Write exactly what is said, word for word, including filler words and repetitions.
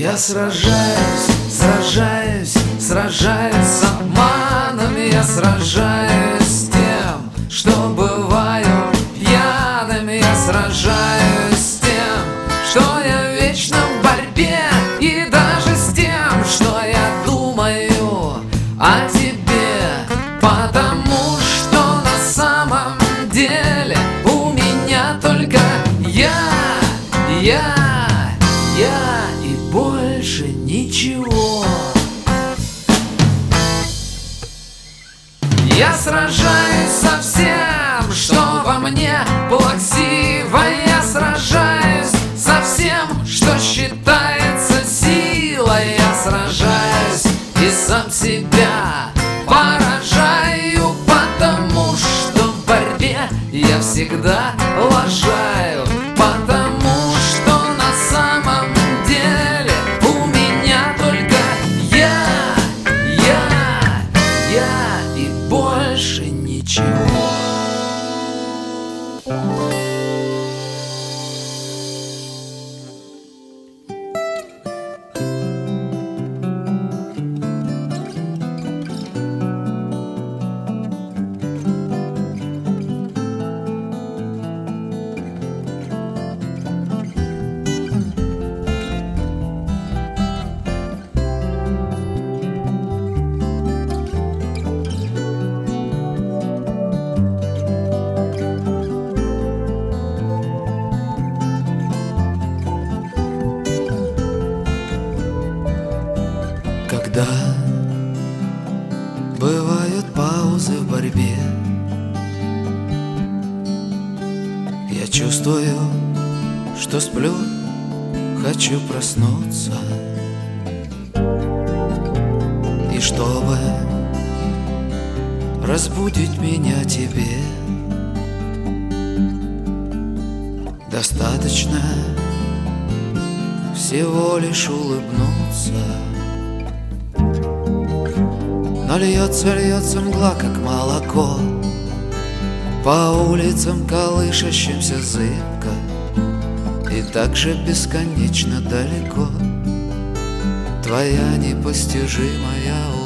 Я сражаюсь, сражаюсь, сражаюсь с обманом. Я сражаюсь с тем, что бываю пьяным. Я сражаюсь с тем, что я вечно в борьбе. И даже с тем, что я думаю о тебе. Потому что на самом деле у меня только я, я, я и больше ничего. Я сражаюсь со всем, что во мне плаксиво. Я сражаюсь со всем, что считается силой. Я сражаюсь и сам себя поражаю, потому что в борьбе я всегда лажаю. Потому что на самом деле у меня только я, я, я и больше ничего. Когда бывают паузы в борьбе, я чувствую, что сплю, хочу проснуться. И чтобы разбудить меня тебе, достаточно всего лишь улыбнуться. Но льется, льется мгла, как молоко, по улицам колышащимся зыбко, и так же бесконечно далеко твоя непостижимая улыбка.